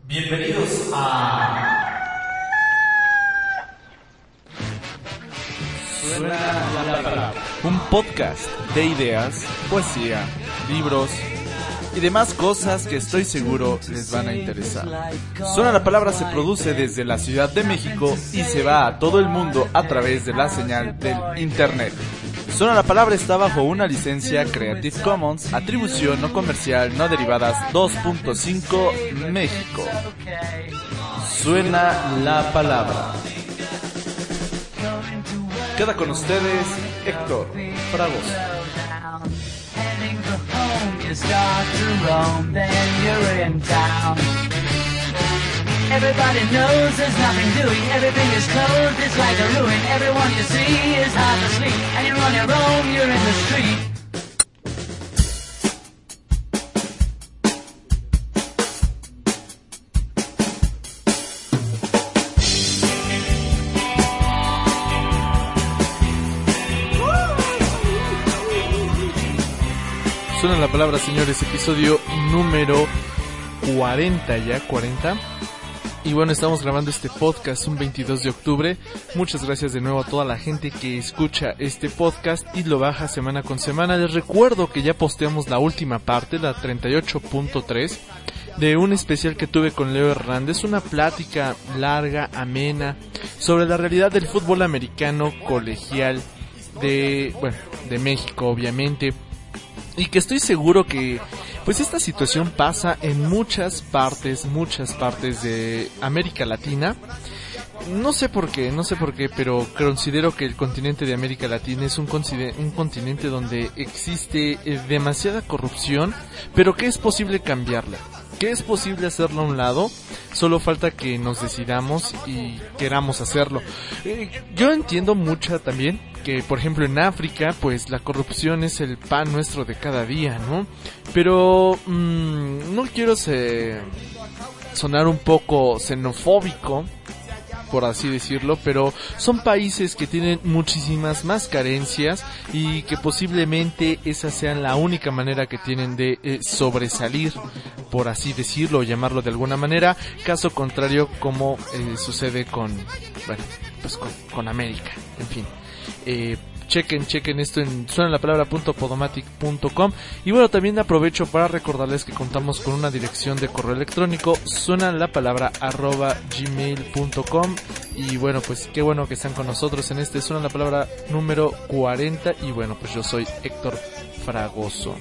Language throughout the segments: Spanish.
Bienvenidos a... Suena la palabra. Un podcast de ideas, poesía, libros y demás cosas que estoy seguro les van a interesar. Suena la palabra se produce desde la Ciudad de México y se va a todo el mundo a través de la señal del internet. Suena la palabra está bajo una licencia Creative Commons, atribución no comercial, no derivadas 2.5 México. Suena la palabra. Queda con ustedes Héctor Fragoso. Everybody knows there's nothing doing. Everything is closed, it's like a ruin. Everyone you see is half asleep. And you're on your own, you're in the street. Suena la palabra, señores, episodio número 40 ya, 40. Y bueno, estamos grabando este podcast un 22 de octubre. Muchas gracias de nuevo a toda la gente que escucha este podcast y lo baja semana con semana. Les recuerdo que ya posteamos la última parte, la 38.3, de un especial que tuve con Leo Hernández. Una plática larga, amena, sobre la realidad del fútbol americano colegial de México, obviamente. Y que estoy seguro que pues esta situación pasa en muchas partes de América Latina. No sé por qué, pero considero que el continente de América Latina es un continente donde existe demasiada corrupción, pero que es posible cambiarla, que es posible hacerlo a un lado. Solo falta que nos decidamos y queramos hacerlo. Yo entiendo mucho también que, por ejemplo, en África, pues la corrupción es el pan nuestro de cada día, ¿no? Pero no quiero sonar un poco xenofóbico, por así decirlo, pero son países que tienen muchísimas más carencias y que posiblemente esa sea la única manera que tienen de sobresalir, por así decirlo, o llamarlo de alguna manera. Caso contrario, como sucede con América, en fin. Chequen esto en suenalapalabra.podomatic.com. Y bueno, también aprovecho para recordarles que contamos con una dirección de correo electrónico, suenalapalabra@gmail.com. Y bueno, pues qué bueno que están con nosotros en este Suena la Palabra número 40. Y bueno, pues yo soy Héctor Fragoso.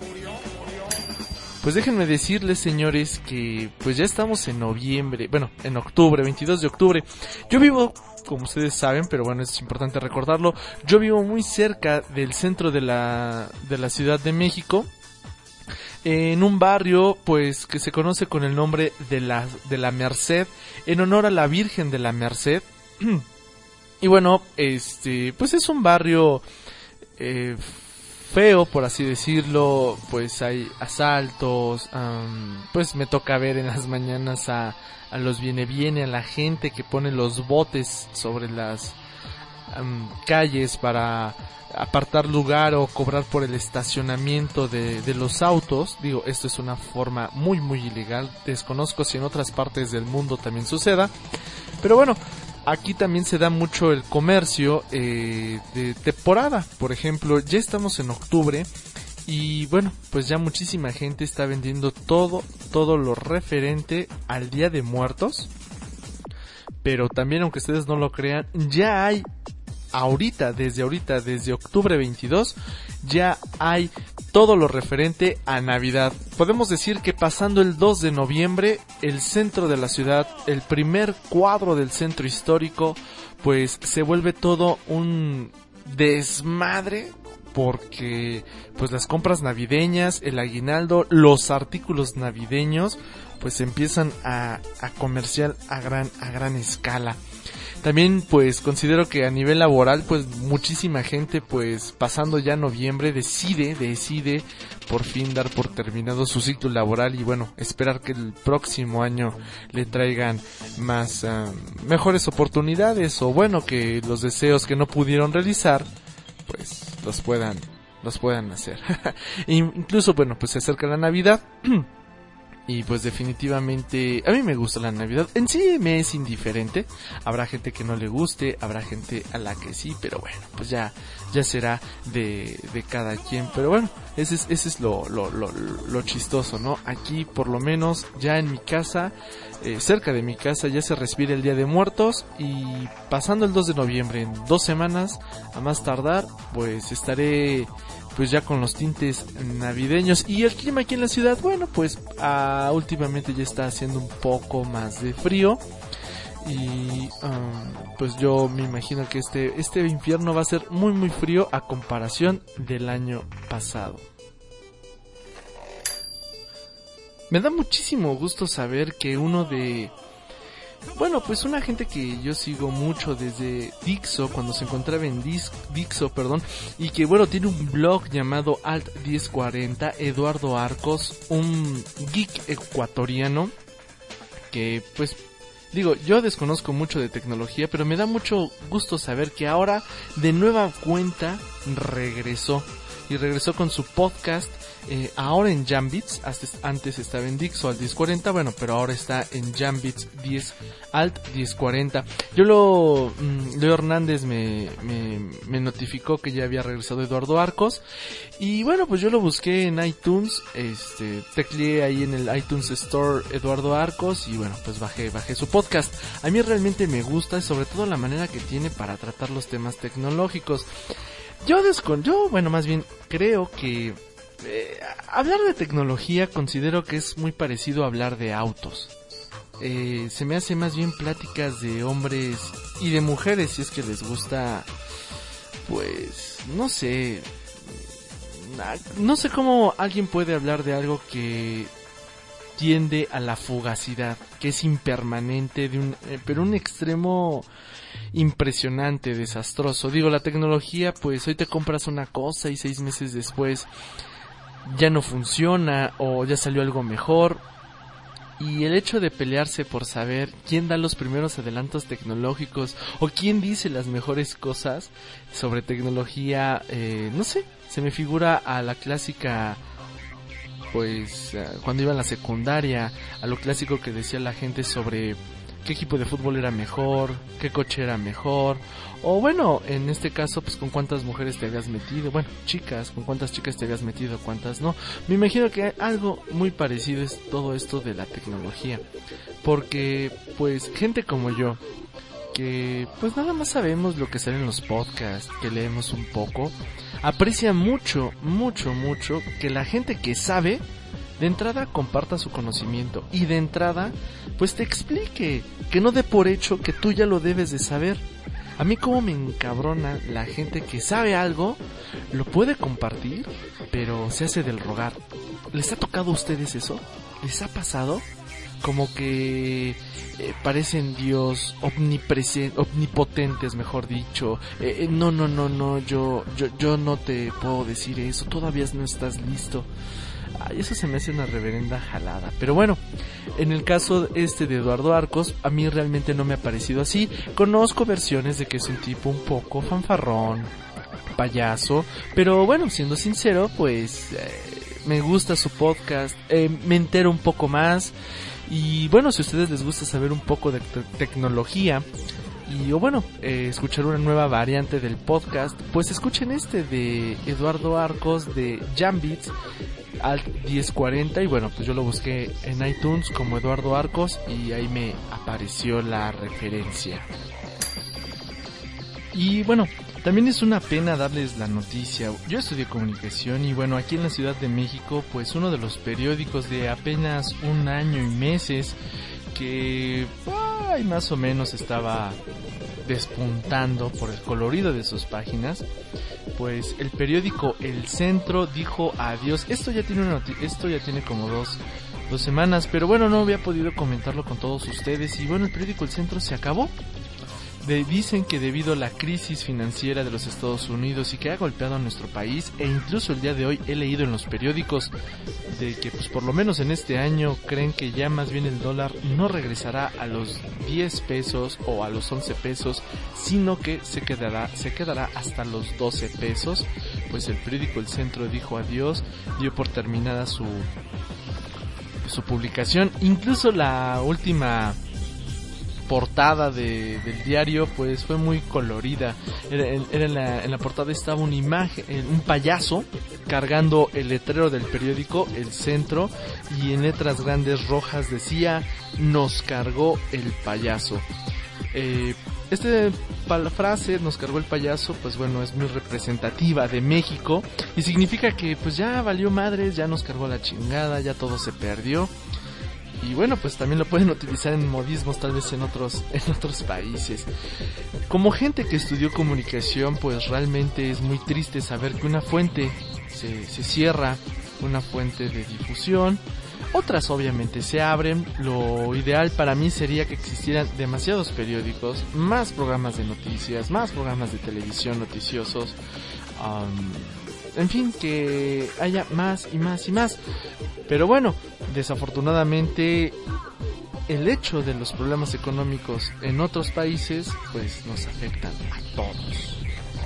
Pues déjenme decirles, señores, que pues ya estamos en octubre, 22 de octubre. Yo vivo, como ustedes saben, pero bueno, es importante recordarlo, yo vivo muy cerca del centro de la Ciudad de México, en un barrio pues que se conoce con el nombre de la Merced, en honor a la Virgen de la Merced. Y bueno, pues es un barrio feo, por así decirlo. Pues hay asaltos, pues me toca ver en las mañanas a los viene, a la gente que pone los botes sobre las calles para apartar lugar o cobrar por el estacionamiento de los autos. Digo, esto es una forma muy muy ilegal. Desconozco si en otras partes del mundo también suceda, pero bueno, aquí también se da mucho el comercio de temporada. Por ejemplo, ya estamos en octubre y bueno, pues ya muchísima gente está vendiendo todo lo referente al Día de Muertos. Pero también, aunque ustedes no lo crean, ya hay desde octubre 22, ya hay todo lo referente a Navidad. Podemos decir que pasando el 2 de noviembre, el centro de la ciudad, el primer cuadro del centro histórico, pues se vuelve todo un desmadre, porque pues las compras navideñas, el aguinaldo, los artículos navideños, pues empiezan a comerciar a gran escala. También pues considero que a nivel laboral, pues muchísima gente, pues pasando ya noviembre, decide por fin dar por terminado su ciclo laboral y bueno, esperar que el próximo año le traigan más mejores oportunidades, o bueno, que los deseos que no pudieron realizar pues los puedan hacer. Incluso bueno, pues se acerca la Navidad Y pues definitivamente a mí me gusta la Navidad. En sí me es indiferente. Habrá gente que no le guste, habrá gente a la que sí, pero bueno, pues ya será de cada quien. Pero bueno, ese es lo chistoso, ¿no? Aquí por lo menos ya en mi casa, cerca de mi casa, ya se respira el Día de Muertos. Y pasando el 2 de noviembre, en 2 semanas a más tardar, pues estaré pues ya con los tintes navideños. Y el clima aquí en la ciudad, bueno, pues últimamente ya está haciendo un poco más de frío. Y pues yo me imagino que este invierno va a ser muy muy frío a comparación del año pasado. Me da muchísimo gusto saber que una gente que yo sigo mucho desde Dixo, cuando se encontraba en Dixo, y que bueno, tiene un blog llamado Alt 1040, Eduardo Arcos, un geek ecuatoriano, que pues, digo, yo desconozco mucho de tecnología, pero me da mucho gusto saber que ahora de nueva cuenta regresó con su podcast, ahora en Jambits. Antes estaba en Dixo al 1040, bueno, pero ahora está en Jambits Alt 1040. Leo Hernández me notificó que ya había regresado Eduardo Arcos, y bueno, pues yo lo busqué en iTunes, tecleé ahí en el iTunes Store Eduardo Arcos, y bueno, pues bajé su podcast. A mí realmente me gusta, sobre todo la manera que tiene para tratar los temas tecnológicos. Yo más bien creo que hablar de tecnología considero que es muy parecido a hablar de autos. Se me hace más bien pláticas de hombres y de mujeres, si es que les gusta, pues, no sé cómo alguien puede hablar de algo que tiende a la fugacidad, que es impermanente, pero un extremo impresionante, desastroso. Digo, la tecnología, pues hoy te compras una cosa y 6 meses después ya no funciona o ya salió algo mejor. Y el hecho de pelearse por saber quién da los primeros adelantos tecnológicos o quién dice las mejores cosas sobre tecnología, no sé, se me figura a la clásica, pues cuando iba a la secundaria, a lo clásico que decía la gente sobre qué equipo de fútbol era mejor, qué coche era mejor, o bueno, en este caso, pues con cuántas mujeres te habías metido, bueno, chicas, con cuántas chicas te habías metido, cuántas no. Me imagino que algo muy parecido es todo esto de la tecnología, porque pues gente como yo, que pues nada más sabemos lo que sale en los podcasts, que leemos un poco, aprecia mucho que la gente que sabe de entrada comparta su conocimiento y de entrada pues te explique, que no dé por hecho que tú ya lo debes de saber. A mí como me encabrona la gente que sabe algo, lo puede compartir, pero se hace del rogar. ¿Les ha tocado a ustedes eso? ¿Les ha pasado? Como que parecen Dios omnipotentes, mejor dicho. No, yo no te puedo decir eso, todavía no estás listo. Ay, eso se me hace una reverenda jalada. Pero bueno, en el caso de Eduardo Arcos, a mí realmente no me ha parecido así. Conozco versiones de que es un tipo un poco fanfarrón, payaso, pero bueno, siendo sincero, pues me gusta su podcast, me entero un poco más. Y bueno, si a ustedes les gusta saber un poco de tecnología escuchar una nueva variante del podcast, pues escuchen de Eduardo Arcos de Jambits Alt 1040, y bueno, pues yo lo busqué en iTunes como Eduardo Arcos y ahí me apareció la referencia. Y bueno, también es una pena darles la noticia. Yo estudié comunicación y bueno, aquí en la Ciudad de México, pues uno de los periódicos de apenas 1 año y meses que más o menos estaba despuntando por el colorido de sus páginas, pues el periódico El Centro dijo adiós. Esto ya tiene como dos semanas, pero bueno, no había podido comentarlo con todos ustedes. Y bueno, el periódico El Centro se acabó. Dicen que debido a la crisis financiera de los Estados Unidos y que ha golpeado a nuestro país, e incluso el día de hoy he leído en los periódicos de que pues por lo menos en este año creen que ya más bien el dólar no regresará a los 10 pesos o a los 11 pesos, sino que se quedará hasta los 12 pesos. Pues el periódico El Centro dijo adiós, dio por terminada su su publicación. Incluso la última portada del diario pues fue muy colorida. En la portada estaba una imagen, un payaso cargando el letrero del periódico El Centro, y en letras grandes rojas decía: "Nos cargó el payaso". La frase "nos cargó el payaso", pues bueno, es muy representativa de México y significa que pues ya valió madres, ya nos cargó la chingada, ya todo se perdió. Y bueno, pues también lo pueden utilizar en modismos tal vez en otros países. Como gente que estudió comunicación, pues realmente es muy triste saber que una fuente se cierra, una fuente de difusión. Otras obviamente se abren. Lo ideal para mí sería que existieran demasiados periódicos, más programas de noticias, más programas de televisión noticiosos. En fin, que haya más y más y más. Pero bueno, desafortunadamente el hecho de los problemas económicos en otros países pues nos afectan a todos.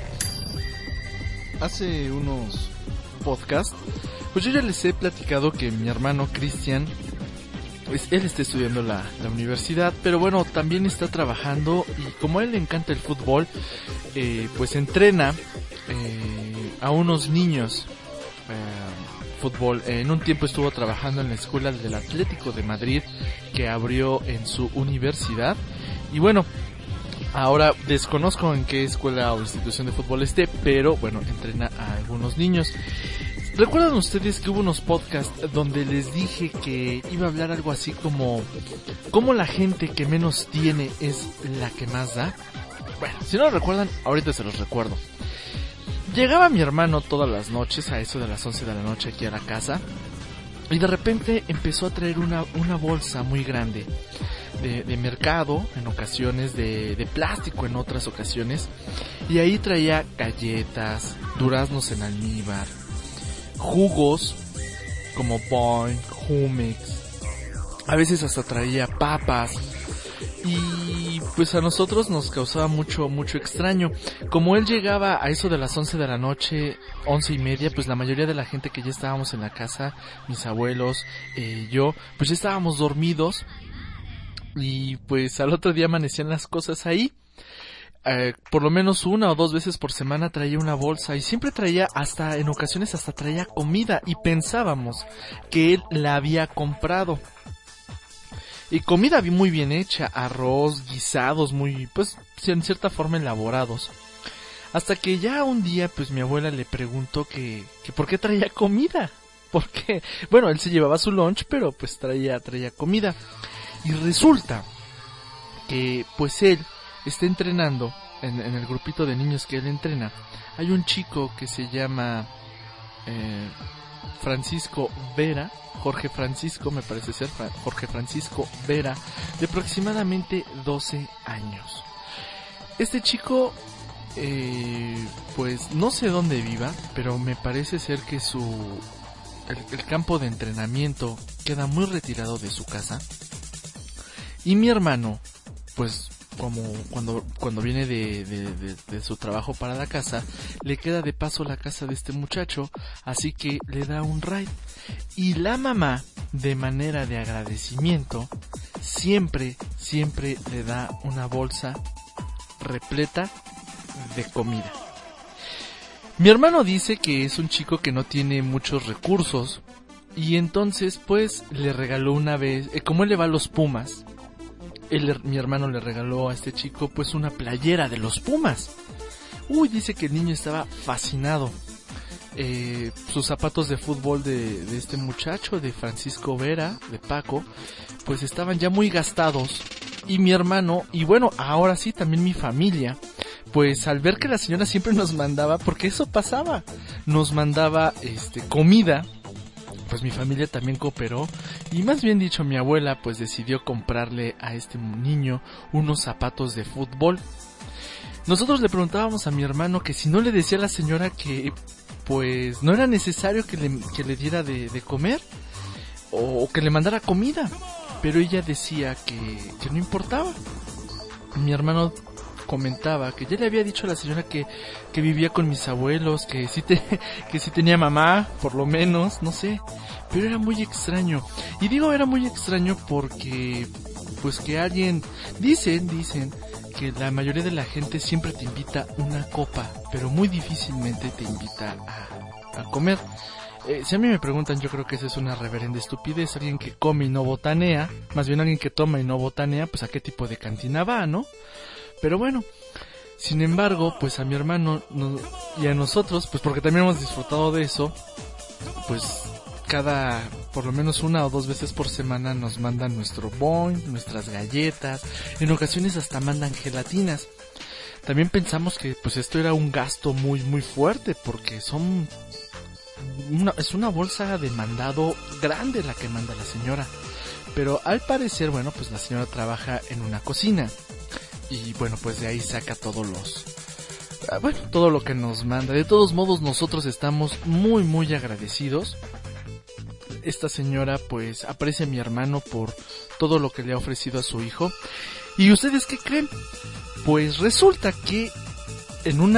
Hace unos podcasts pues yo ya les he platicado que mi hermano Cristian, pues él está estudiando la universidad, pero bueno, también está trabajando, y como a él le encanta el fútbol, pues entrena a unos niños fútbol. En un tiempo estuvo trabajando en la escuela del Atlético de Madrid, que abrió en su universidad, y bueno, ahora desconozco en qué escuela o institución de fútbol esté, pero bueno, entrena a algunos niños. ¿Recuerdan ustedes que hubo unos podcasts donde les dije que iba a hablar algo así como cómo la gente que menos tiene es la que más da? Bueno, si no lo recuerdan, ahorita se los recuerdo. Llegaba mi hermano todas las noches, a eso de las 11 de la noche, aquí a la casa, y de repente empezó a traer una bolsa muy grande de mercado, en ocasiones de plástico en otras ocasiones, y ahí traía galletas, duraznos en almíbar, jugos como Boing, Jumex, a veces hasta traía papas, y pues a nosotros nos causaba mucho extraño. Como él llegaba a eso de las 11 de la noche, 11:30, pues la mayoría de la gente que ya estábamos en la casa, mis abuelos, yo, pues ya estábamos dormidos, y pues al otro día amanecían las cosas ahí. Por lo menos 1 o 2 veces por semana traía una bolsa, y siempre traía, hasta en ocasiones hasta traía comida, y pensábamos que él la había comprado. Y comida muy bien hecha, arroz, guisados muy, pues en cierta forma elaborados. Hasta que ya un día pues mi abuela le preguntó que por qué traía comida. Porque, bueno, él se llevaba su lunch, pero pues traía comida. Y resulta que pues él está entrenando en el grupito de niños que él entrena. Hay un chico que se llama Francisco Vera, Jorge Francisco, me parece ser Jorge Francisco Vera, de aproximadamente 12 años. Este chico, pues no sé dónde viva, pero me parece ser que el campo de entrenamiento queda muy retirado de su casa. Y mi hermano, pues como cuando viene de su trabajo para la casa, le queda de paso la casa de este muchacho, así que le da un ride. Y la mamá, de manera de agradecimiento, siempre le da una bolsa repleta de comida. Mi hermano dice que es un chico que no tiene muchos recursos, y entonces pues le regaló una vez, como él le va a los Pumas, mi hermano le regaló a este chico pues una playera de los Pumas. Dice que el niño estaba fascinado. Sus zapatos de fútbol de este muchacho, de Francisco Vera, de Paco, pues estaban ya muy gastados. Y mi hermano, y bueno, ahora sí también mi familia, pues al ver que la señora siempre nos mandaba, porque eso pasaba, nos mandaba comida, pues mi familia también cooperó, y más bien dicho, mi abuela pues decidió comprarle a este niño unos zapatos de fútbol. Nosotros le preguntábamos a mi hermano que si no le decía a la señora que pues no era necesario que le diera de comer, o que le mandara comida, pero ella decía que no importaba. Mi hermano comentaba que ya le había dicho a la señora que vivía con mis abuelos, que sí tenía mamá, por lo menos, no sé, pero era muy extraño. Y digo era muy extraño porque pues que alguien, dicen que la mayoría de la gente siempre te invita una copa, pero muy difícilmente te invita a comer. Si a mí me preguntan, yo creo que esa es una reverenda estupidez. Alguien que come y no botanea, más bien alguien que toma y no botanea, pues a qué tipo de cantina va, ¿no? Pero bueno, sin embargo, pues a mi hermano y a nosotros, pues porque también hemos disfrutado de eso, pues por lo menos 1 o 2 veces por semana nos mandan nuestro boing, nuestras galletas, en ocasiones hasta mandan gelatinas. También pensamos que pues esto era un gasto muy muy fuerte, porque es una bolsa de mandado grande la que manda la señora. Pero al parecer, bueno, pues la señora trabaja en una cocina. Y bueno, pues de ahí saca todo lo que nos manda. De todos modos, nosotros estamos muy muy agradecidos. Esta señora pues aprecia a mi hermano por todo lo que le ha ofrecido a su hijo. ¿Y ustedes qué creen? Pues resulta que en un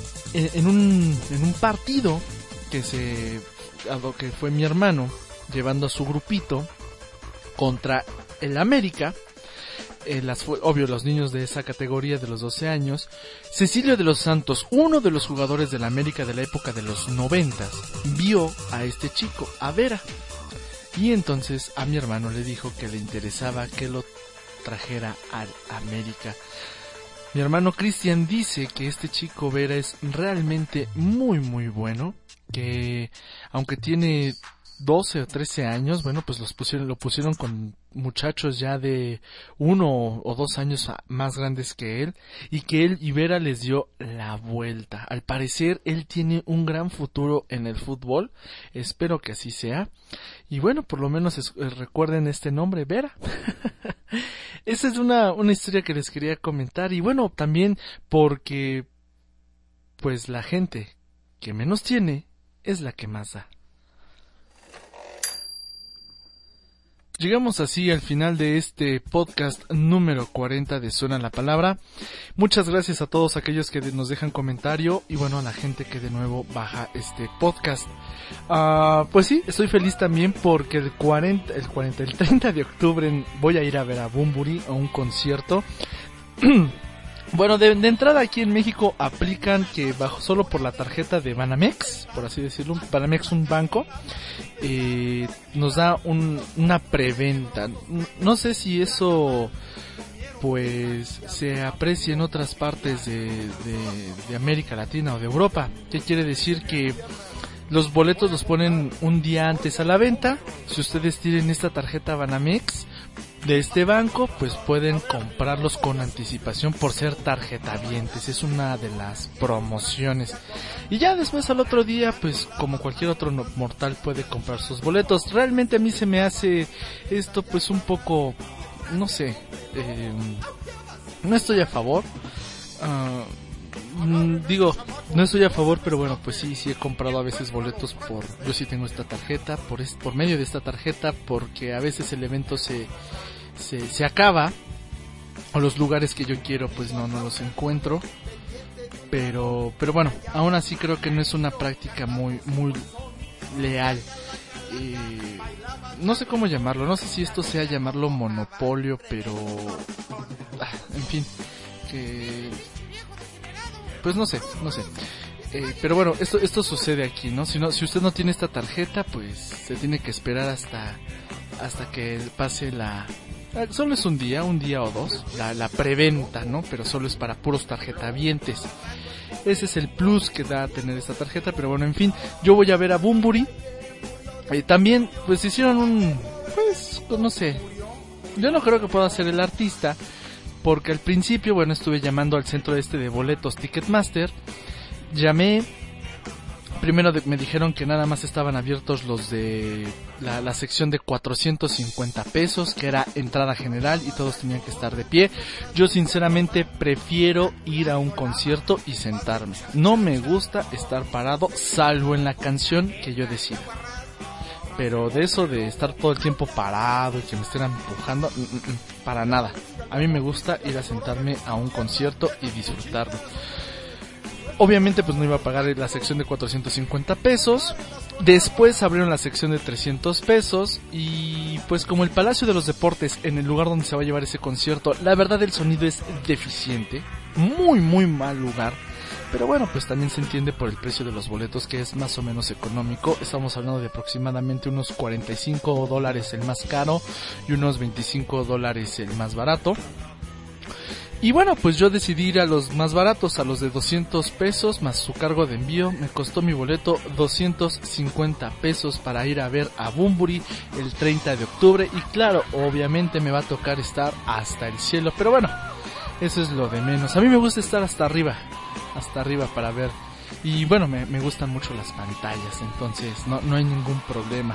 partido que fue mi hermano llevando a su grupito contra el América, obvio los niños de esa categoría de los 12 años, Cecilio de los Santos, uno de los jugadores del América de la época de los 90, vio a este chico, a Vera, y entonces a mi hermano le dijo que le interesaba que lo trajera al América. Mi hermano Cristian dice que este chico Vera es realmente muy muy bueno, que aunque tiene 12 o 13 años, bueno, pues lo pusieron con muchachos ya de 1 o 2 años más grandes que él, y que él y Vera les dio la vuelta. Al parecer él tiene un gran futuro en el fútbol, espero que así sea, y bueno, por lo menos recuerden este nombre, Vera. Esa es una historia que les quería comentar, y bueno, también porque pues la gente que menos tiene es la que más da. Llegamos así al final de este podcast número 40 de Suena la Palabra. Muchas gracias a todos aquellos que nos dejan comentario y bueno, a la gente que de nuevo baja este podcast. Pues sí, estoy feliz también porque el 30 de octubre voy a ir a ver a Bunbury a un concierto. Bueno, de entrada aquí en México aplican que solo por la tarjeta de Banamex, por así decirlo, Banamex, un banco, nos da una preventa. No sé si eso pues se aprecia en otras partes de América Latina o de Europa. ¿Qué quiere decir? Que los boletos los ponen un día antes a la venta. Si ustedes tienen esta tarjeta Banamex de este banco, pues pueden comprarlos con anticipación por ser tarjetavientes. Es una de las promociones. Y ya después al otro día, pues como cualquier otro mortal puede comprar sus boletos. Realmente a mí se me hace esto pues un poco, no sé, no estoy a favor. No estoy a favor, pero bueno, pues sí he comprado a veces boletos yo sí tengo esta tarjeta, por medio de esta tarjeta, porque a veces el evento se acaba, o los lugares que yo quiero pues no los encuentro, pero bueno, aún así creo que no es una práctica muy, muy leal. No sé cómo llamarlo, no sé si esto sea llamarlo monopolio, pero en fin, pues no sé. Pero bueno, esto sucede aquí, ¿no? Si usted no tiene esta tarjeta, pues se tiene que esperar hasta que pase solo es un día o dos, la preventa, ¿no? Pero solo es para puros tarjetavientes. Ese es el plus que da tener esta tarjeta, pero bueno, en fin, yo voy a ver a Bunbury. También, pues hicieron pues, no sé, yo no creo que pueda ser el artista, porque al principio, bueno, estuve llamando al centro de boletos Ticketmaster, llamé, primero me dijeron que nada más estaban abiertos los de la sección de 450 pesos, que era entrada general y todos tenían que estar de pie. Yo sinceramente prefiero ir a un concierto y sentarme, no me gusta estar parado, salvo en la canción que yo decida. pero de eso de estar todo el tiempo parado y que me estén empujando, para nada. A mí me gusta ir a sentarme a un concierto y disfrutarlo. Obviamente pues no iba a pagar la sección de 450 pesos. Después abrieron la sección de 300 pesos. Y pues como el Palacio de los Deportes, en el lugar donde se va a llevar ese concierto, la verdad el sonido es deficiente. Muy muy mal lugar. Pero bueno, pues también se entiende por el precio de los boletos, que es más o menos económico. Estamos hablando de aproximadamente unos $45 el más caro y unos $25 el más barato. Y bueno, pues yo decidí ir a los más baratos, a los de 200 pesos más su cargo de envío. Me costó mi boleto 250 pesos para ir a ver a Bunbury el 30 de octubre. Y claro, obviamente me va a tocar estar hasta el cielo, pero bueno, eso es lo de menos. A mí me gusta estar hasta arriba para ver. Y bueno, me gustan mucho las pantallas, entonces no hay ningún problema.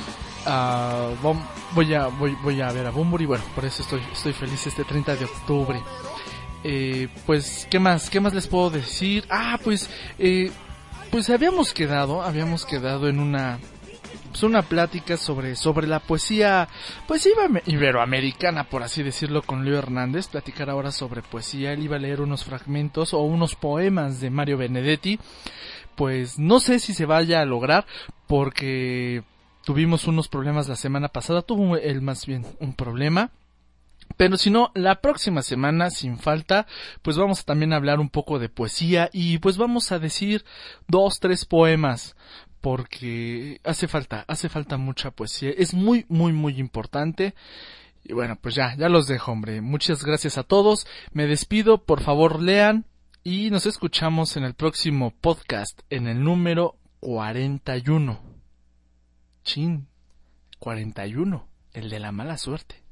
Voy a ver a Bunbury, bueno, por eso estoy feliz este 30 de octubre. Pues, ¿qué más les puedo decir? Pues habíamos quedado en una plática sobre la poesía iberoamericana, por así decirlo, con Leo Hernández. Platicar ahora sobre poesía. Él iba a leer unos fragmentos o unos poemas de Mario Benedetti. Pues no sé si se vaya a lograr, porque tuvimos unos problemas la semana pasada. Tuvo él más bien un problema. Pero si no, la próxima semana, sin falta, pues vamos a también hablar un poco de poesía. Y pues vamos a decir 2-3 poemas, porque hace falta mucha poesía. Es muy, muy, muy importante. Y bueno, pues ya los dejo, hombre. Muchas gracias a todos. Me despido, por favor lean. Y nos escuchamos en el próximo podcast, en el número 41. 41, el de la mala suerte.